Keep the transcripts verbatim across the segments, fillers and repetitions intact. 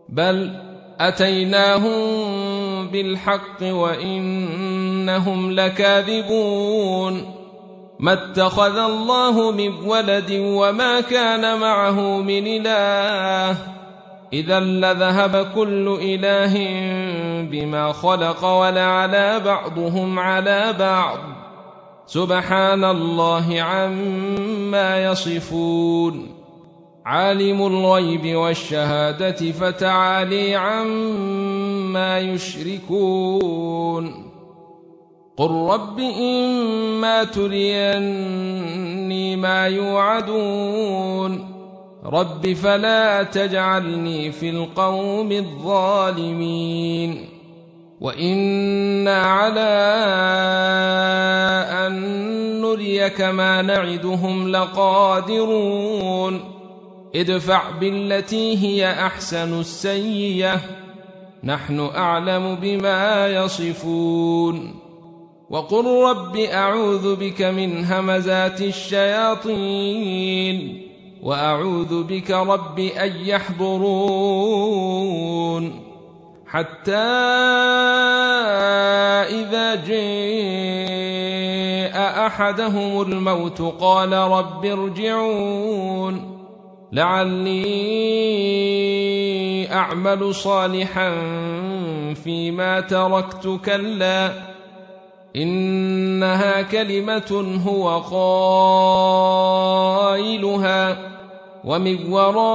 بل أتيناهم بالحق وإنهم لكاذبون ما اتخذ الله من ولد وما كان معه من إله إذا لذهب كل إله بما خلق ولعلى بعضهم على بعض سبحان الله عما يصفون عالم الغيب والشهادة فتعالي عما يشركون قل رب إما تريني ما يوعدون رب فلا تجعلني في القوم الظالمين وإنا على أن نريك ما نعدهم لقادرون ادفع بالتي هي أحسن السيئة نحن أعلم بما يصفون وقل رب أعوذ بك من همزات الشياطين وأعوذ بك رب أن يحضرون حتى إذا جاء أحدهم الموت قال رب ارجعون لعلي أعمل صالحا فيما تركت كلا إنها كلمة هو قائلها ومن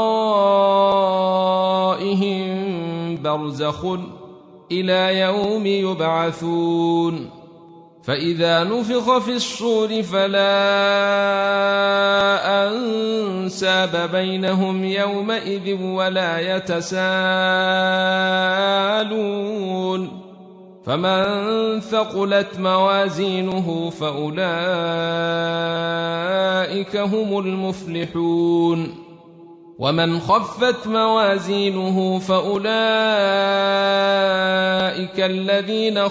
ورائهم برزخ إلى يوم يبعثون فإذا نفخ في الصور فلا أنساب بينهم يومئذ ولا يتساءلون فمن ثقلت موازينه فأولئك هم المفلحون ومن خفت موازينه فأولئك الذين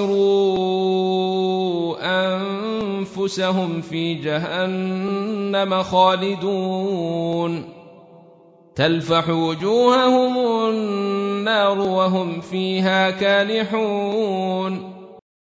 خسروا أنفسهم في جهنم خالدون تلفح وجوههم النار وهم فيها كالحون